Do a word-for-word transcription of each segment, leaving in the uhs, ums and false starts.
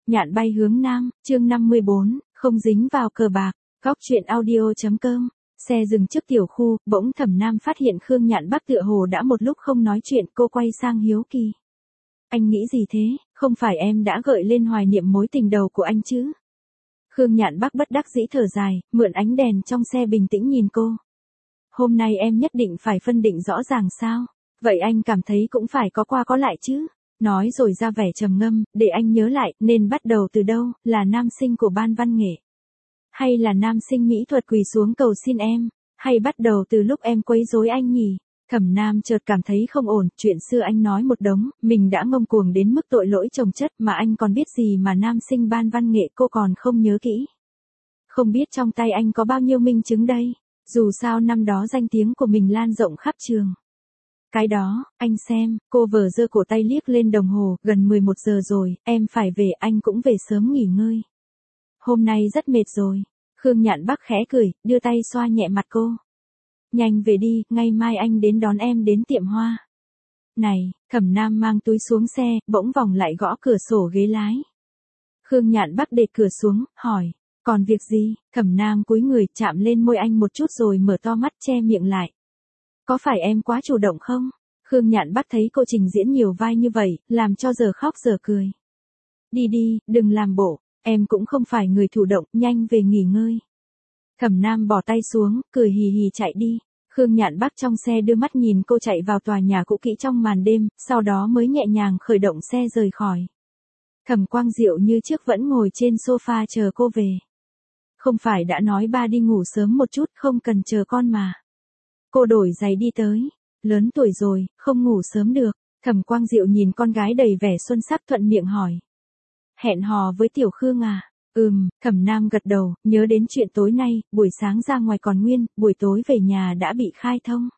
Nhạn bay hướng nam, chương năm mươi bốn, không dính vào cờ bạc, góc truyện audio chấm com. Xe dừng trước tiểu khu, bỗng Thẩm Nam phát hiện Khương Nhạn Bắc tựa hồ đã một lúc không nói chuyện, cô quay sang hiếu kỳ. Anh nghĩ gì thế, không phải em đã gợi lên hoài niệm mối tình đầu của anh chứ? Khương Nhạn Bắc bất đắc dĩ thở dài, mượn ánh đèn trong xe bình tĩnh nhìn cô. Hôm nay em nhất định phải phân định rõ ràng sao? Vậy anh cảm thấy cũng phải có qua có lại chứ? Nói rồi ra vẻ trầm ngâm, để anh nhớ lại, nên bắt đầu từ đâu, là nam sinh của ban văn nghệ? Hay là nam sinh mỹ thuật quỳ xuống cầu xin em? Hay bắt đầu từ lúc em quấy rối anh nhỉ? Thẩm Nam chợt cảm thấy không ổn, chuyện xưa anh nói một đống, mình đã ngông cuồng đến mức tội lỗi chồng chất mà anh còn biết gì mà nam sinh ban văn nghệ cô còn không nhớ kỹ. Không biết trong tay anh có bao nhiêu minh chứng đây, dù sao năm đó danh tiếng của mình lan rộng khắp trường. Cái đó, anh xem, cô vờ giơ cổ tay liếc lên đồng hồ, gần mười một giờ rồi, em phải về, anh cũng về sớm nghỉ ngơi. Hôm nay rất mệt rồi. Khương Nhạn Bắc khẽ cười, đưa tay xoa nhẹ mặt cô. Nhanh về đi, ngày mai anh đến đón em đến tiệm hoa. Này, Thẩm Nam mang túi xuống xe, bỗng vòng lại gõ cửa sổ ghế lái. Khương Nhạn Bắc để cửa xuống, hỏi, còn việc gì? Thẩm Nam cúi người chạm lên môi anh một chút rồi mở to mắt che miệng lại. Có phải em quá chủ động không? Khương Nhạn Bắc thấy cô trình diễn nhiều vai như vậy, làm cho giờ khóc giờ cười. Đi đi, đừng làm bộ, em cũng không phải người thủ động, nhanh về nghỉ ngơi. Thẩm Nam bỏ tay xuống, cười hì hì chạy đi. Khương Nhạn Bắc trong xe đưa mắt nhìn cô chạy vào tòa nhà cũ kỹ trong màn đêm, sau đó mới nhẹ nhàng khởi động xe rời khỏi. Thẩm Quang Diệu như trước vẫn ngồi trên sofa chờ cô về. Không phải đã nói ba đi ngủ sớm một chút, không cần chờ con mà. Cô đổi giày đi tới. Lớn tuổi rồi, không ngủ sớm được. Thẩm Quang Diệu nhìn con gái đầy vẻ xuân sắc thuận miệng hỏi. Hẹn hò với Tiểu Khương à? Ừm, Thẩm Nam gật đầu, nhớ đến chuyện tối nay, buổi sáng ra ngoài còn nguyên, buổi tối về nhà đã bị khai thông.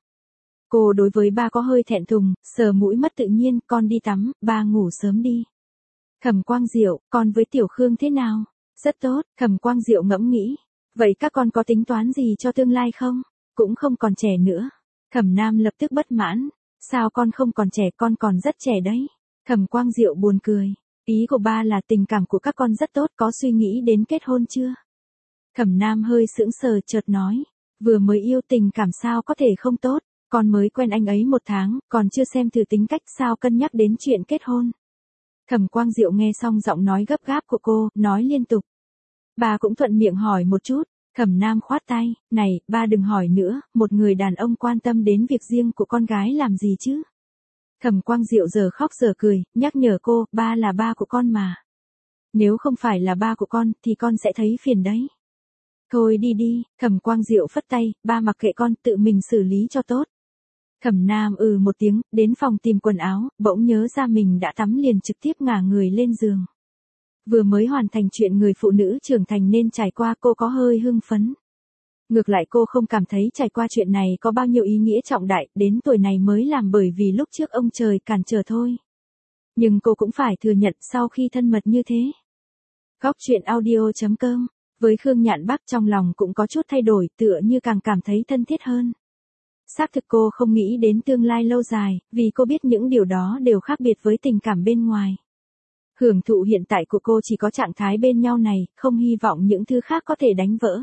Cô đối với ba có hơi thẹn thùng, sờ mũi mất tự nhiên, con đi tắm, ba ngủ sớm đi. Thẩm Quang Diệu, con với Tiểu Khương thế nào? Rất tốt, Thẩm Quang Diệu ngẫm nghĩ. Vậy các con có tính toán gì cho tương lai không? Cũng không còn trẻ nữa. Thẩm Nam lập tức bất mãn. Sao con không còn trẻ, con còn rất trẻ đấy. Thẩm Quang Diệu buồn cười. Ý của ba là tình cảm của các con rất tốt, có suy nghĩ đến kết hôn chưa? Thẩm Nam hơi sững sờ chợt nói. Vừa mới yêu tình cảm sao có thể không tốt, con mới quen anh ấy một tháng, còn chưa xem thử tính cách sao cân nhắc đến chuyện kết hôn. Thẩm Quang Diệu nghe xong giọng nói gấp gáp của cô, nói liên tục. Bà cũng thuận miệng hỏi một chút. Thẩm Nam khoát tay, này, ba đừng hỏi nữa, một người đàn ông quan tâm đến việc riêng của con gái làm gì chứ? Thẩm Quang Diệu giờ khóc giờ cười, nhắc nhở cô, ba là ba của con mà. Nếu không phải là ba của con, thì con sẽ thấy phiền đấy. Thôi đi đi, Thẩm Quang Diệu phất tay, ba mặc kệ con, tự mình xử lý cho tốt. Thẩm Nam ừ một tiếng, đến phòng tìm quần áo, bỗng nhớ ra mình đã tắm liền trực tiếp ngả người lên giường. Vừa mới hoàn thành chuyện người phụ nữ trưởng thành nên trải qua, cô có hơi hưng phấn. Ngược lại cô không cảm thấy trải qua chuyện này có bao nhiêu ý nghĩa trọng đại, đến tuổi này mới làm bởi vì lúc trước ông trời cản trở thôi. Nhưng cô cũng phải thừa nhận sau khi thân mật như thế. Góc truyện audio chấm com, với Khương Nhạn Bắc trong lòng cũng có chút thay đổi, tựa như càng cảm thấy thân thiết hơn. Xác thực cô không nghĩ đến tương lai lâu dài, vì cô biết những điều đó đều khác biệt với tình cảm bên ngoài. Hưởng thụ hiện tại của cô chỉ có trạng thái bên nhau này, không hy vọng những thứ khác có thể đánh vỡ.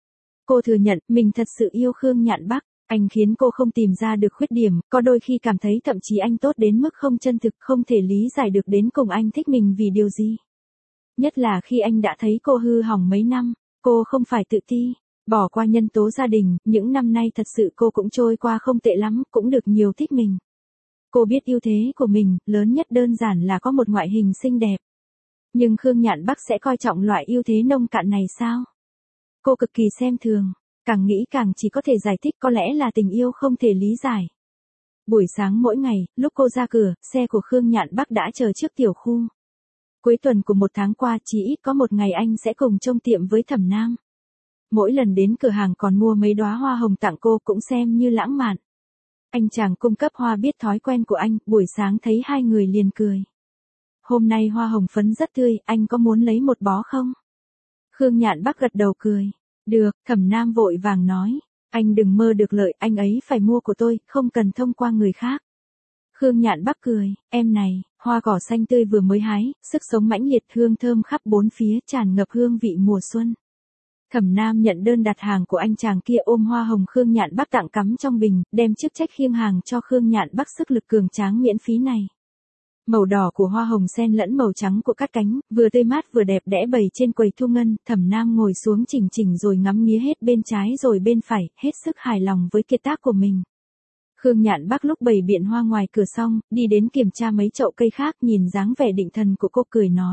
Cô thừa nhận, mình thật sự yêu Khương Nhạn Bắc, anh khiến cô không tìm ra được khuyết điểm, có đôi khi cảm thấy thậm chí anh tốt đến mức không chân thực, không thể lý giải được đến cùng anh thích mình vì điều gì. Nhất là khi anh đã thấy cô hư hỏng mấy năm, cô không phải tự ti, bỏ qua nhân tố gia đình, những năm nay thật sự cô cũng trôi qua không tệ lắm, cũng được nhiều thích mình. Cô biết ưu thế của mình, lớn nhất đơn giản là có một ngoại hình xinh đẹp. Nhưng Khương Nhạn Bắc sẽ coi trọng loại ưu thế nông cạn này sao? Cô cực kỳ xem thường, càng nghĩ càng chỉ có thể giải thích có lẽ là tình yêu không thể lý giải. Buổi sáng mỗi ngày, lúc cô ra cửa, xe của Khương Nhạn Bắc đã chờ trước tiểu khu. Cuối tuần của một tháng qua chỉ ít có một ngày anh sẽ cùng trông tiệm với Thẩm Nam. Mỗi lần đến cửa hàng còn mua mấy đóa hoa hồng tặng cô cũng xem như lãng mạn. Anh chàng cung cấp hoa biết thói quen của anh, buổi sáng thấy hai người liền cười. Hôm nay hoa hồng phấn rất tươi, anh có muốn lấy một bó không? Khương Nhạn Bắc gật đầu cười. Được, Thẩm Nam vội vàng nói. Anh đừng mơ được lợi, anh ấy phải mua của tôi, không cần thông qua người khác. Khương Nhạn Bắc cười, em này, hoa cỏ xanh tươi vừa mới hái, sức sống mãnh liệt, hương thơm khắp bốn phía, tràn ngập hương vị mùa xuân. Thẩm Nam nhận đơn đặt hàng của anh chàng kia, ôm hoa hồng Khương Nhạn Bắc tặng cắm trong bình, đem chức trách khiêng hàng cho Khương Nhạn Bắc sức lực cường tráng miễn phí này. Màu đỏ của hoa hồng xen lẫn màu trắng của cát cánh, vừa tươi mát vừa đẹp đẽ bày trên quầy thu ngân. Thẩm Nam ngồi xuống chỉnh chỉnh rồi ngắm nghía hết bên trái rồi bên phải, hết sức hài lòng với kiệt tác của mình. Khương Nhạn Bắc lúc bày biện hoa ngoài cửa xong, đi đến kiểm tra mấy chậu cây khác, nhìn dáng vẻ định thần của cô cười nói.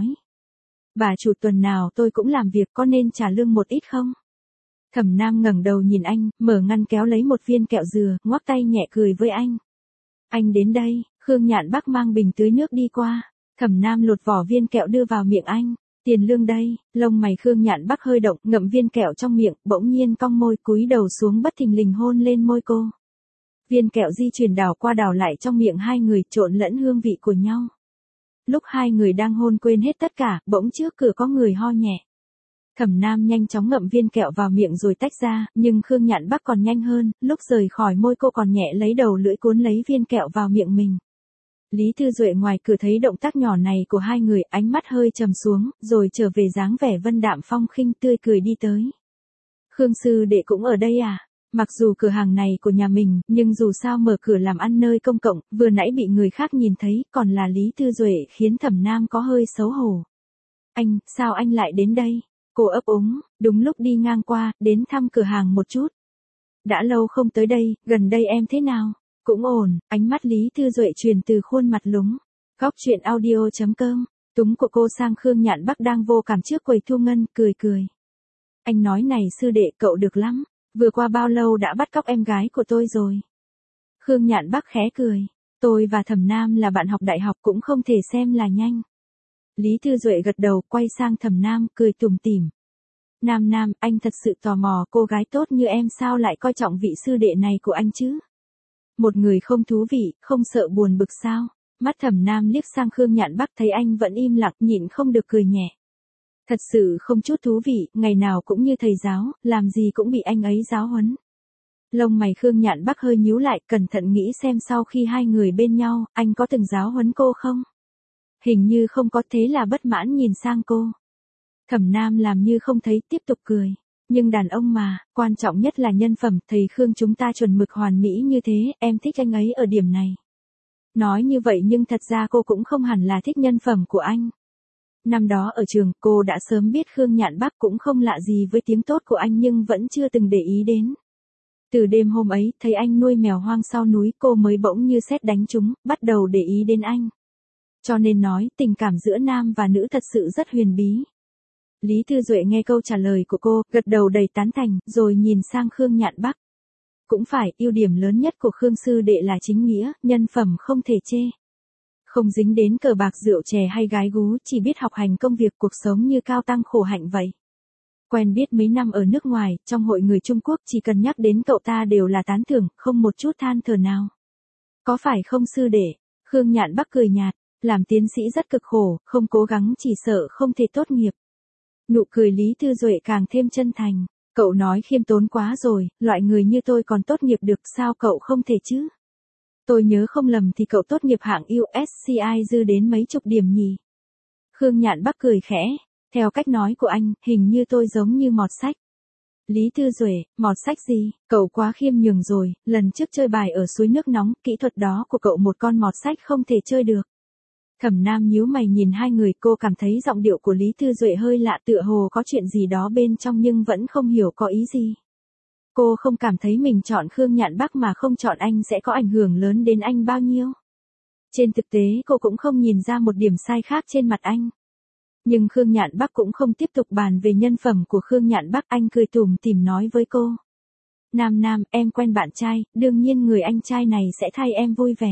Bà chủ, tuần nào tôi cũng làm việc, có nên trả lương một ít không? Thẩm Nam ngẩng đầu nhìn anh, mở ngăn kéo lấy một viên kẹo dừa, ngoắc tay nhẹ cười với anh. Anh đến đây. Khương Nhạn Bắc mang bình tưới nước đi qua. Thẩm Nam lột vỏ viên kẹo đưa vào miệng anh. Tiền lương đây. Lông mày Khương Nhạn Bắc hơi động, ngậm viên kẹo trong miệng, bỗng nhiên cong môi, cúi đầu xuống bất thình lình hôn lên môi cô. Viên kẹo di chuyển đảo qua đảo lại trong miệng hai người, trộn lẫn hương vị của nhau. Lúc hai người đang hôn quên hết tất cả, bỗng trước cửa có người ho nhẹ. Thẩm Nam nhanh chóng ngậm viên kẹo vào miệng rồi tách ra, nhưng Khương Nhạn Bắc còn nhanh hơn, lúc rời khỏi môi cô còn nhẹ lấy đầu lưỡi cuốn lấy viên kẹo vào miệng mình. Lý Thư Duệ ngoài cửa thấy động tác nhỏ này của hai người, ánh mắt hơi trầm xuống, rồi trở về dáng vẻ vân đạm phong khinh tươi cười đi tới. Khương sư đệ cũng ở đây à? Mặc dù cửa hàng này của nhà mình, nhưng dù sao mở cửa làm ăn nơi công cộng, vừa nãy bị người khác nhìn thấy, còn là Lý Thư Duệ khiến Thẩm Nam có hơi xấu hổ. Anh, sao anh lại đến đây? Cô ấp úng, đúng lúc đi ngang qua, đến thăm cửa hàng một chút. Đã lâu không tới đây, gần đây em thế nào? Cũng ổn. Ánh mắt Lý Thư Duệ truyền từ khuôn mặt lúng. Góc chuyện audio chấm com. Túng của cô sang Khương Nhạn Bắc đang vô cảm trước quầy thu ngân, cười cười. Anh nói này sư đệ, cậu được lắm. Vừa qua bao lâu đã bắt cóc em gái của tôi rồi? Khương Nhạn Bắc khẽ cười. Tôi và Thẩm Nam là bạn học đại học, cũng không thể xem là nhanh. Lý Thư Duệ gật đầu, quay sang Thẩm Nam, cười tủm tỉm. Nam Nam, anh thật sự tò mò cô gái tốt như em sao lại coi trọng vị sư đệ này của anh chứ? Một người không thú vị, không sợ buồn bực sao? Mắt Thẩm Nam liếc sang Khương Nhạn Bắc thấy anh vẫn im lặng, nhịn không được cười nhẹ. Thật sự không chút thú vị, ngày nào cũng như thầy giáo, làm gì cũng bị anh ấy giáo huấn. Lông mày Khương Nhạn Bắc hơi nhíu lại, cẩn thận nghĩ xem sau khi hai người bên nhau, anh có từng giáo huấn cô không? Hình như không có, thế là bất mãn nhìn sang cô. Thẩm Nam làm như không thấy, tiếp tục cười. Nhưng đàn ông mà, quan trọng nhất là nhân phẩm, thầy Khương chúng ta chuẩn mực hoàn mỹ như thế, em thích anh ấy ở điểm này. Nói như vậy nhưng thật ra cô cũng không hẳn là thích nhân phẩm của anh. Năm đó ở trường, cô đã sớm biết Khương Nhạn Bắc cũng không lạ gì với tiếng tốt của anh nhưng vẫn chưa từng để ý đến. Từ đêm hôm ấy, thấy anh nuôi mèo hoang sau núi, cô mới bỗng như sét đánh trúng, bắt đầu để ý đến anh. Cho nên nói, tình cảm giữa nam và nữ thật sự rất huyền bí. Lý Thư Duệ nghe câu trả lời của cô, gật đầu đầy tán thành, rồi nhìn sang Khương Nhạn Bắc. Cũng phải, ưu điểm lớn nhất của Khương sư đệ là chính nghĩa, nhân phẩm không thể chê. Không dính đến cờ bạc rượu chè hay gái gú, chỉ biết học hành công việc, cuộc sống như cao tăng khổ hạnh vậy. Quen biết mấy năm ở nước ngoài, trong hội người Trung Quốc chỉ cần nhắc đến cậu ta đều là tán thưởng, không một chút than thở nào. Có phải không sư đệ? Khương Nhạn Bắc cười nhạt, làm tiến sĩ rất cực khổ, không cố gắng chỉ sợ không thể tốt nghiệp. Nụ cười Lý Thư Duệ càng thêm chân thành. Cậu nói khiêm tốn quá rồi, loại người như tôi còn tốt nghiệp được sao cậu không thể chứ? Tôi nhớ không lầm thì cậu tốt nghiệp hạng u ét xê i dư đến mấy chục điểm nhỉ? Khương Nhạn Bắc cười khẽ. Theo cách nói của anh, hình như tôi giống như mọt sách. Lý Thư Duệ, mọt sách gì? Cậu quá khiêm nhường rồi, lần trước chơi bài ở suối nước nóng, kỹ thuật đó của cậu một con mọt sách không thể chơi được. Thẩm Nam nhíu mày nhìn hai người, cô cảm thấy giọng điệu của Lý Thư Duệ hơi lạ, tựa hồ có chuyện gì đó bên trong nhưng vẫn không hiểu có ý gì. Cô không cảm thấy mình chọn Khương Nhạn Bắc mà không chọn anh sẽ có ảnh hưởng lớn đến anh bao nhiêu. Trên thực tế cô cũng không nhìn ra một điểm sai khác trên mặt anh. Nhưng Khương Nhạn Bắc cũng không tiếp tục bàn về nhân phẩm của Khương Nhạn Bắc, anh cười tủm tỉm nói với cô. Nam Nam, em quen bạn trai, đương nhiên người anh trai này sẽ thay em vui vẻ.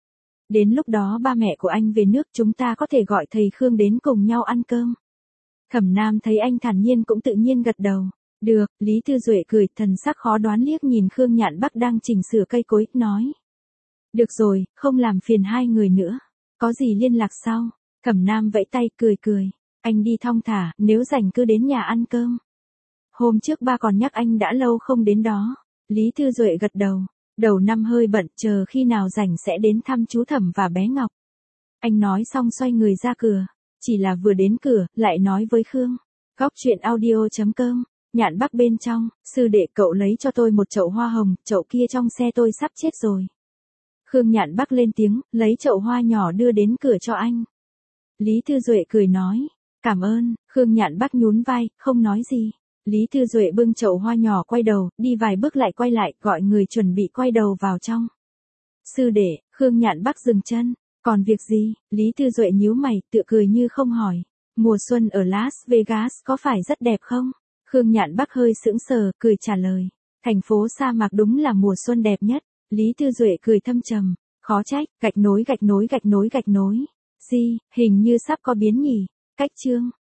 Đến lúc đó ba mẹ của anh về nước chúng ta có thể gọi thầy Khương đến cùng nhau ăn cơm. Thẩm Nam thấy anh thản nhiên cũng tự nhiên gật đầu. Được, Lý Thư Duệ cười, thần sắc khó đoán liếc nhìn Khương Nhạn Bắc đang chỉnh sửa cây cối, nói. Được rồi, không làm phiền hai người nữa. Có gì liên lạc sau? Thẩm Nam vẫy tay cười cười. Anh đi thong thả, nếu rảnh cứ đến nhà ăn cơm. Hôm trước ba còn nhắc anh đã lâu không đến đó. Lý Thư Duệ gật đầu. Đầu năm hơi bận, chờ khi nào rảnh sẽ đến thăm chú Thẩm và bé Ngọc. Anh nói xong xoay người ra cửa. Chỉ là vừa đến cửa, lại nói với Khương. Góc chuyện audio chấm com. Nhạn Bắc bên trong, sư đệ cậu lấy cho tôi một chậu hoa hồng, chậu kia trong xe tôi sắp chết rồi. Khương Nhạn Bắc lên tiếng, lấy chậu hoa nhỏ đưa đến cửa cho anh. Lý Thư Duệ cười nói, cảm ơn. Khương Nhạn Bắc nhún vai, không nói gì. Lý Thư Duệ bưng chậu hoa nhỏ quay đầu, đi vài bước lại quay lại, gọi người chuẩn bị quay đầu vào trong. Sư đệ, Khương Nhạn Bắc dừng chân. Còn việc gì? Lý Thư Duệ nhíu mày, tựa cười như không hỏi. Mùa xuân ở Las Vegas có phải rất đẹp không? Khương Nhạn Bắc hơi sững sờ, cười trả lời. Thành phố sa mạc đúng là mùa xuân đẹp nhất. Lý Thư Duệ cười thâm trầm. Khó trách, gạch nối gạch nối gạch nối gạch nối. Gì, hình như sắp có biến nhỉ? Cách chương.